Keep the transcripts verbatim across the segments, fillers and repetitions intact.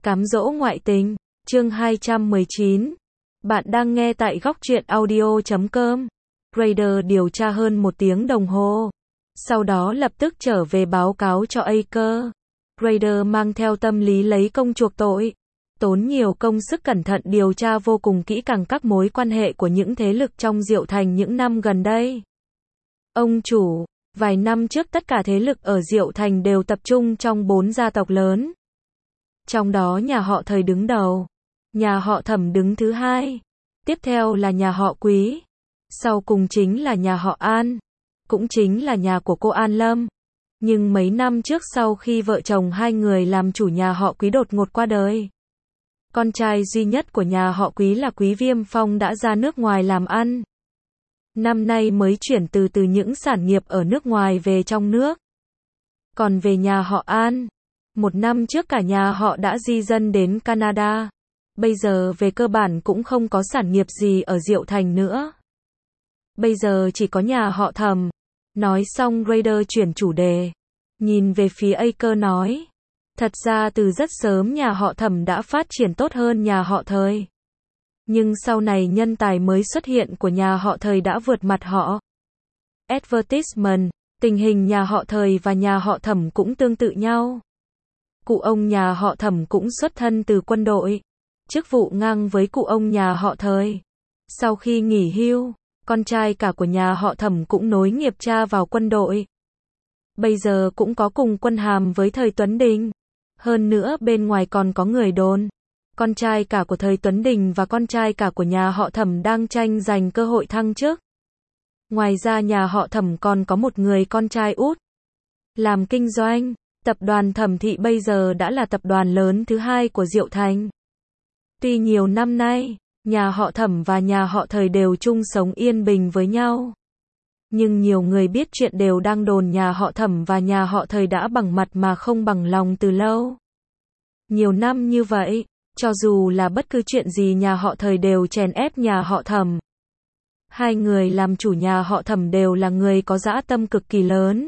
Cám dỗ ngoại tình, chương hai trăm mười chín. Bạn đang nghe tại góc truyện audio chấm com. Raider điều tra hơn một tiếng đồng hồ. Sau đó lập tức trở về báo cáo cho Aker. Raider mang theo tâm lý lấy công chuộc tội. Tốn nhiều công sức cẩn thận điều tra vô cùng kỹ càng các mối quan hệ của những thế lực trong Diệu Thành những năm gần đây. Ông chủ, vài năm trước tất cả thế lực ở Diệu Thành đều tập trung trong bốn gia tộc lớn. Trong đó nhà họ Thời đứng đầu, nhà họ Thẩm đứng thứ hai, tiếp theo là nhà họ Quý, sau cùng chính là nhà họ An, cũng chính là nhà của cô An Lâm. Nhưng mấy năm trước sau khi vợ chồng hai người làm chủ nhà họ Quý đột ngột qua đời, con trai duy nhất của nhà họ Quý là Quý Viêm Phong đã ra nước ngoài làm ăn. Năm nay mới chuyển từ từ những sản nghiệp ở nước ngoài về trong nước. Còn về nhà họ An, một năm trước cả nhà họ đã di dân đến Canada. Bây giờ về cơ bản cũng không có sản nghiệp gì ở Diệu Thành nữa. Bây giờ chỉ có nhà họ Thẩm. Nói xong Raider chuyển chủ đề. Nhìn về phía Aker nói. Thật ra từ rất sớm nhà họ Thẩm đã phát triển tốt hơn nhà họ Thời. Nhưng sau này nhân tài mới xuất hiện của nhà họ Thời đã vượt mặt họ. Advertisement, tình hình nhà họ Thời và nhà họ Thẩm cũng tương tự nhau. Cụ ông nhà họ Thẩm cũng xuất thân từ quân đội, chức vụ ngang với cụ ông nhà họ Thời. Sau khi nghỉ hưu, con trai cả của nhà họ Thẩm cũng nối nghiệp cha vào quân đội. Bây giờ cũng có cùng quân hàm với Thời Tuấn Đình. Hơn nữa bên ngoài còn có người đồn, con trai cả của Thời Tuấn Đình và con trai cả của nhà họ Thẩm đang tranh giành cơ hội thăng chức. Ngoài ra nhà họ Thẩm còn có một người con trai út làm kinh doanh. Tập đoàn Thẩm Thị bây giờ đã là tập đoàn lớn thứ hai của Diệu Thành. Tuy nhiều năm nay, nhà họ Thẩm và nhà họ Thời đều chung sống yên bình với nhau. Nhưng nhiều người biết chuyện đều đang đồn nhà họ Thẩm và nhà họ Thời đã bằng mặt mà không bằng lòng từ lâu. Nhiều năm như vậy, cho dù là bất cứ chuyện gì nhà họ Thời đều chèn ép nhà họ Thẩm. Hai người làm chủ nhà họ Thẩm đều là người có dã tâm cực kỳ lớn.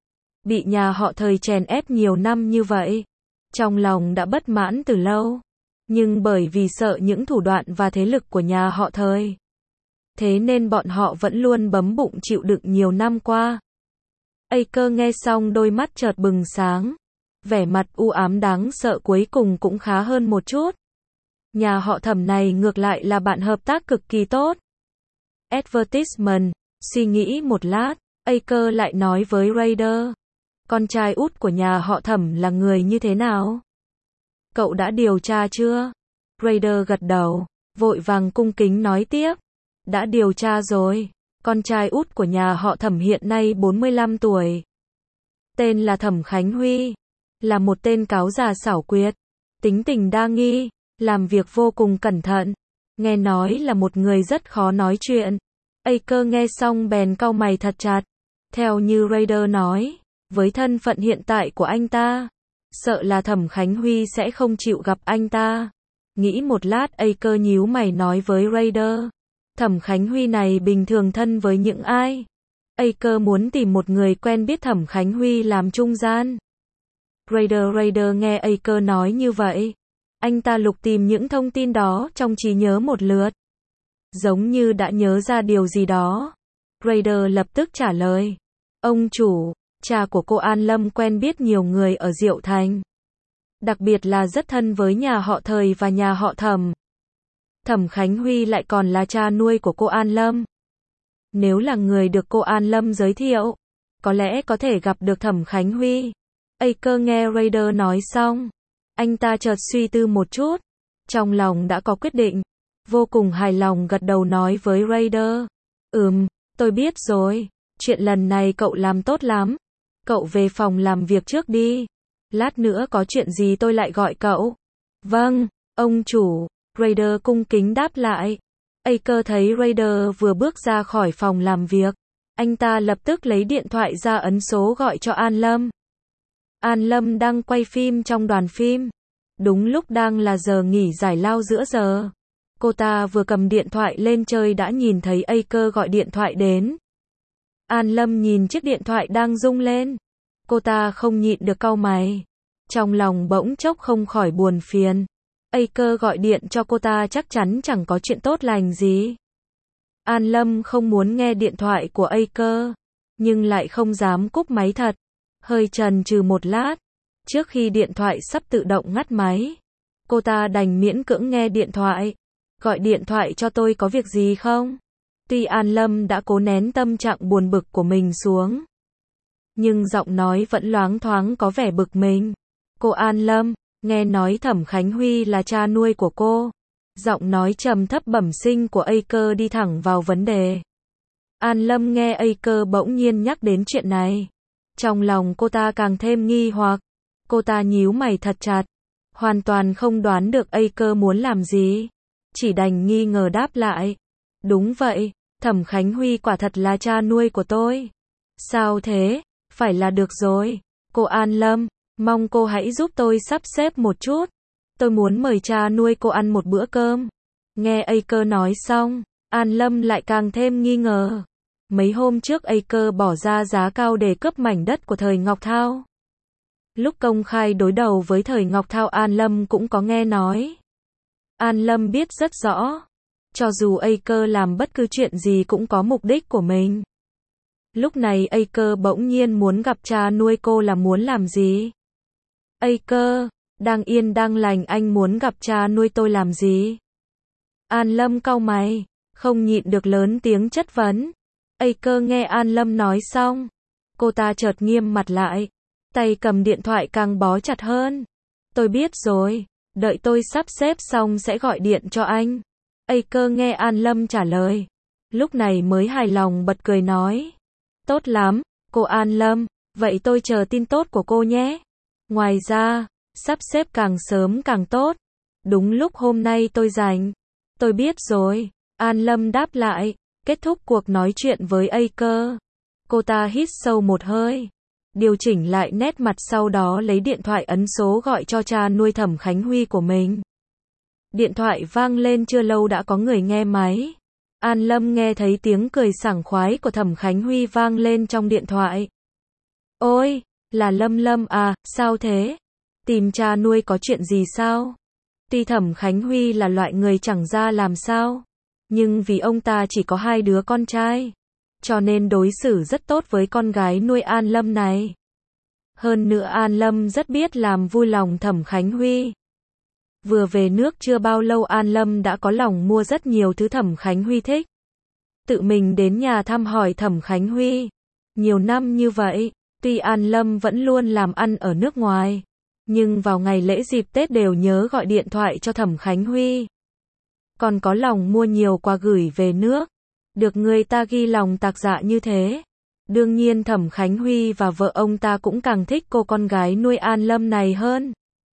Bị nhà họ Thời chèn ép nhiều năm như vậy, trong lòng đã bất mãn từ lâu. Nhưng bởi vì sợ những thủ đoạn và thế lực của nhà họ Thời, thế nên bọn họ vẫn luôn bấm bụng chịu đựng nhiều năm qua. Aker nghe xong đôi mắt chợt bừng sáng, vẻ mặt u ám đáng sợ cuối cùng cũng khá hơn một chút. Nhà họ Thẩm này ngược lại là bạn hợp tác cực kỳ tốt. Advertisement, suy nghĩ một lát, Aker lại nói với Raider. Con trai út của nhà họ Thẩm là người như thế nào? Cậu đã điều tra chưa? Raider gật đầu, vội vàng cung kính nói tiếp. Đã điều tra rồi. Con trai út của nhà họ Thẩm hiện nay bốn mươi lăm tuổi. Tên là Thẩm Khánh Huy. Là một tên cáo già xảo quyệt. Tính tình đa nghi. Làm việc vô cùng cẩn thận. Nghe nói là một người rất khó nói chuyện. Aker nghe xong bèn cau mày thật chặt. Theo như Raider nói, với thân phận hiện tại của anh ta, sợ là Thẩm Khánh Huy sẽ không chịu gặp anh ta. Nghĩ một lát Aker nhíu mày nói với Raider. Thẩm Khánh Huy này bình thường thân với những ai? Aker muốn tìm một người quen biết Thẩm Khánh Huy làm trung gian. Raider Raider nghe Aker nói như vậy. Anh ta lục tìm những thông tin đó trong trí nhớ một lượt. Giống như đã nhớ ra điều gì đó. Raider lập tức trả lời. Ông chủ, cha của cô An Lâm quen biết nhiều người ở Diệu Thành. Đặc biệt là rất thân với nhà họ Thời và nhà họ Thẩm. Thẩm Khánh Huy lại còn là cha nuôi của cô An Lâm. Nếu là người được cô An Lâm giới thiệu, có lẽ có thể gặp được Thẩm Khánh Huy. Aker nghe Raider nói xong, anh ta chợt suy tư một chút, trong lòng đã có quyết định, vô cùng hài lòng gật đầu nói với Raider. Ừm, tôi biết rồi, chuyện lần này cậu làm tốt lắm. Cậu về phòng làm việc trước đi. Lát nữa có chuyện gì tôi lại gọi cậu. Vâng, ông chủ. Raider cung kính đáp lại. Aker thấy Raider vừa bước ra khỏi phòng làm việc. Anh ta lập tức lấy điện thoại ra ấn số gọi cho An Lâm. An Lâm đang quay phim trong đoàn phim. Đúng lúc đang là giờ nghỉ giải lao giữa giờ. Cô ta vừa cầm điện thoại lên chơi đã nhìn thấy Aker gọi điện thoại đến. An Lâm nhìn chiếc điện thoại đang rung lên. Cô ta không nhịn được cau mày. Trong lòng bỗng chốc không khỏi buồn phiền. A Cơ gọi điện cho cô ta chắc chắn chẳng có chuyện tốt lành gì. An Lâm không muốn nghe điện thoại của A Cơ, nhưng lại không dám cúp máy thật. Hơi chần chừ một lát, trước khi điện thoại sắp tự động ngắt máy, cô ta đành miễn cưỡng nghe điện thoại. Gọi điện thoại cho tôi có việc gì không? Tuy An Lâm đã cố nén tâm trạng buồn bực của mình xuống, nhưng giọng nói vẫn loáng thoáng có vẻ bực mình. Cô An Lâm, nghe nói Thẩm Khánh Huy là cha nuôi của cô. Giọng nói trầm thấp bẩm sinh của A Cơ đi thẳng vào vấn đề. An Lâm nghe A Cơ bỗng nhiên nhắc đến chuyện này, trong lòng cô ta càng thêm nghi hoặc. Cô ta nhíu mày thật chặt, hoàn toàn không đoán được A Cơ muốn làm gì, chỉ đành nghi ngờ đáp lại. Đúng vậy, Thẩm Khánh Huy quả thật là cha nuôi của tôi. Sao thế? Phải là được rồi. Cô An Lâm, mong cô hãy giúp tôi sắp xếp một chút. Tôi muốn mời cha nuôi cô ăn một bữa cơm. Nghe A Cơ nói xong, An Lâm lại càng thêm nghi ngờ. Mấy hôm trước A Cơ bỏ ra giá cao để cướp mảnh đất của Thời Ngọc Thao. Lúc công khai đối đầu với Thời Ngọc Thao, An Lâm cũng có nghe nói. An Lâm biết rất rõ, cho dù A Cơ làm bất cứ chuyện gì cũng có mục đích của mình. Lúc này A Cơ bỗng nhiên muốn gặp cha nuôi cô là muốn làm gì? A Cơ, đang yên đang lành anh muốn gặp cha nuôi tôi làm gì? An Lâm cau mày, không nhịn được lớn tiếng chất vấn. A Cơ nghe An Lâm nói xong, cô ta chợt nghiêm mặt lại, tay cầm điện thoại càng bó chặt hơn. Tôi biết rồi, đợi tôi sắp xếp xong sẽ gọi điện cho anh. A Cơ nghe An Lâm trả lời, lúc này mới hài lòng bật cười nói. Tốt lắm, cô An Lâm, vậy tôi chờ tin tốt của cô nhé. Ngoài ra, sắp xếp càng sớm càng tốt. Đúng lúc hôm nay tôi rảnh. Tôi biết rồi, An Lâm đáp lại, kết thúc cuộc nói chuyện với A Cơ. Cô ta hít sâu một hơi, điều chỉnh lại nét mặt, sau đó lấy điện thoại ấn số gọi cho cha nuôi Thẩm Khánh Huy của mình. Điện thoại vang lên chưa lâu đã có người nghe máy. An Lâm nghe thấy tiếng cười sảng khoái của Thẩm Khánh Huy vang lên trong điện thoại. Ôi, là Lâm Lâm à, sao thế? Tìm cha nuôi có chuyện gì sao? Tuy Thẩm Khánh Huy là loại người chẳng ra làm sao, nhưng vì ông ta chỉ có hai đứa con trai, cho nên đối xử rất tốt với con gái nuôi An Lâm này. Hơn nữa An Lâm rất biết làm vui lòng Thẩm Khánh Huy. Vừa về nước chưa bao lâu An Lâm đã có lòng mua rất nhiều thứ Thẩm Khánh Huy thích. Tự mình đến nhà thăm hỏi Thẩm Khánh Huy. Nhiều năm như vậy, tuy An Lâm vẫn luôn làm ăn ở nước ngoài, nhưng vào ngày lễ dịp Tết đều nhớ gọi điện thoại cho Thẩm Khánh Huy. Còn có lòng mua nhiều quà gửi về nước. Được người ta ghi lòng tạc dạ như thế. Đương nhiên Thẩm Khánh Huy và vợ ông ta cũng càng thích cô con gái nuôi An Lâm này hơn.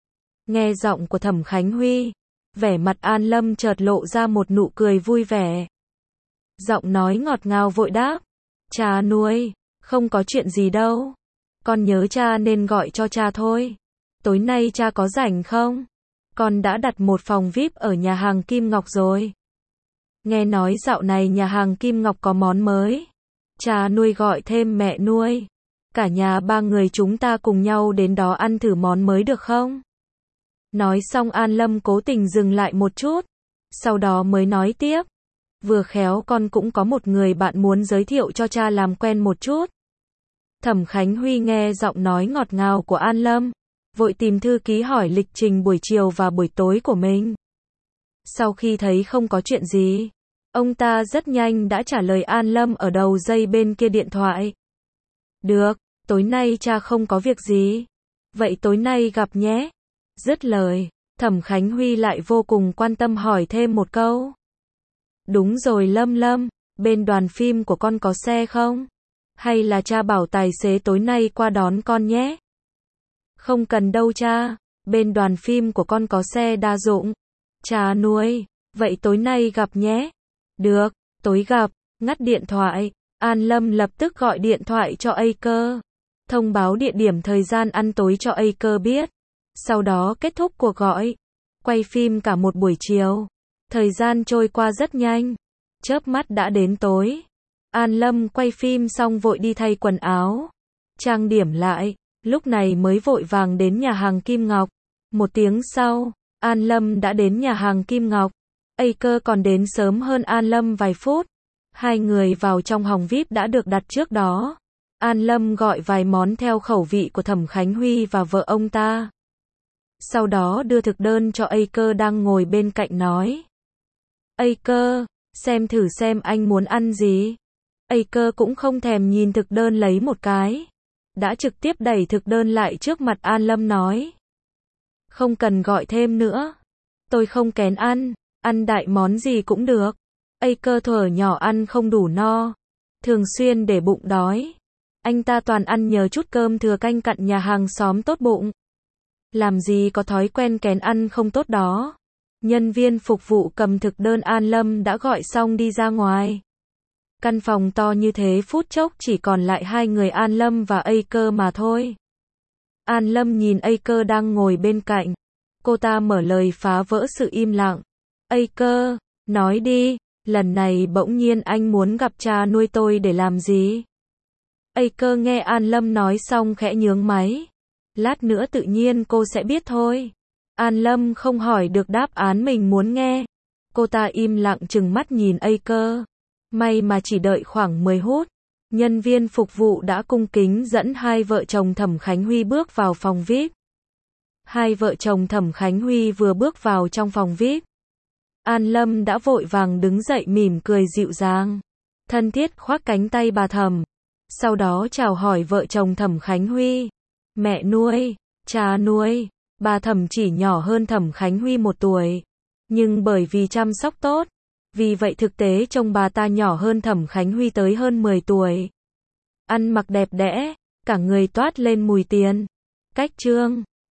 Nghe giọng của Thẩm Khánh Huy, vẻ mặt An Lâm chợt lộ ra một nụ cười vui vẻ. Giọng nói ngọt ngào vội đáp. Cha nuôi, không có chuyện gì đâu. Con nhớ cha nên gọi cho cha thôi. Tối nay cha có rảnh không? Con đã đặt một phòng vi ai pi ở nhà hàng Kim Ngọc rồi. Nghe nói dạo này nhà hàng Kim Ngọc có món mới. Cha nuôi gọi thêm mẹ nuôi. Cả nhà ba người chúng ta cùng nhau đến đó ăn thử món mới được không? Nói xong An Lâm cố tình dừng lại một chút, sau đó mới nói tiếp. Vừa khéo con cũng có một người bạn muốn giới thiệu cho cha làm quen một chút. Thẩm Khánh Huy nghe giọng nói ngọt ngào của An Lâm, vội tìm thư ký hỏi lịch trình buổi chiều và buổi tối của mình. Sau khi thấy không có chuyện gì, ông ta rất nhanh đã trả lời An Lâm ở đầu dây bên kia điện thoại. Được, tối nay cha không có việc gì. Vậy tối nay gặp nhé. Dứt lời, Thẩm Khánh Huy lại vô cùng quan tâm hỏi thêm một câu. Đúng rồi Lâm Lâm, bên đoàn phim của con có xe không? Hay là cha bảo tài xế tối nay qua đón con nhé? Không cần đâu cha, bên đoàn phim của con có xe đa dụng. Cha nuôi, vậy tối nay gặp nhé. Được, tối gặp. Ngắt điện thoại, An Lâm lập tức gọi điện thoại cho A Cơ, thông báo địa điểm thời gian ăn tối cho A Cơ biết. Sau đó kết thúc cuộc gọi, quay phim cả một buổi chiều. Thời gian trôi qua rất nhanh, chớp mắt đã đến tối. An Lâm quay phim xong vội đi thay quần áo, trang điểm lại. lúc này mới vội vàng đến nhà hàng Kim Ngọc. Một tiếng sau, An Lâm đã đến nhà hàng Kim Ngọc. A Cơ còn đến sớm hơn An Lâm vài phút. Hai người vào trong phòng vi ai pi đã được đặt trước đó. An Lâm gọi vài món theo khẩu vị của Thẩm Khánh Huy và vợ ông ta. Sau đó đưa thực đơn cho A Cơ đang ngồi bên cạnh nói. A Cơ, xem thử xem anh muốn ăn gì. A Cơ cũng không thèm nhìn thực đơn lấy một cái. Đã trực tiếp đẩy thực đơn lại trước mặt An Lâm nói. Không cần gọi thêm nữa. Tôi không kén ăn, ăn đại món gì cũng được. A Cơ thuở nhỏ ăn không đủ no. Thường xuyên để bụng đói. Anh ta toàn ăn nhờ chút cơm thừa canh cặn nhà hàng xóm tốt bụng. Làm gì có thói quen kén ăn không tốt đó. Nhân viên phục vụ cầm thực đơn An Lâm đã gọi xong đi ra ngoài. Căn phòng to như thế phút chốc chỉ còn lại hai người An Lâm và A Cơ mà thôi. An Lâm nhìn A Cơ đang ngồi bên cạnh. Cô ta mở lời phá vỡ sự im lặng. A Cơ, nói đi, lần này bỗng nhiên anh muốn gặp cha nuôi tôi để làm gì? A Cơ nghe An Lâm nói xong khẽ nhướng máy. Lát nữa tự nhiên cô sẽ biết thôi. An Lâm không hỏi được đáp án mình muốn nghe. Cô ta im lặng trừng mắt nhìn A Cơ. May mà chỉ đợi khoảng mười phút. Nhân viên phục vụ đã cung kính dẫn hai vợ chồng Thẩm Khánh Huy bước vào phòng vi ai pi. Hai vợ chồng Thẩm Khánh Huy vừa bước vào trong phòng vi ai pi. An Lâm đã vội vàng đứng dậy mỉm cười dịu dàng. Thân thiết khoác cánh tay bà Thẩm. Sau đó chào hỏi vợ chồng Thẩm Khánh Huy. Mẹ nuôi, cha nuôi. Bà Thẩm chỉ nhỏ hơn Thẩm Khánh Huy một tuổi. Nhưng bởi vì chăm sóc tốt. Vì vậy thực tế trông bà ta nhỏ hơn Thẩm Khánh Huy tới hơn mười tuổi. Ăn mặc đẹp đẽ, cả người toát lên mùi tiền. Cách trương.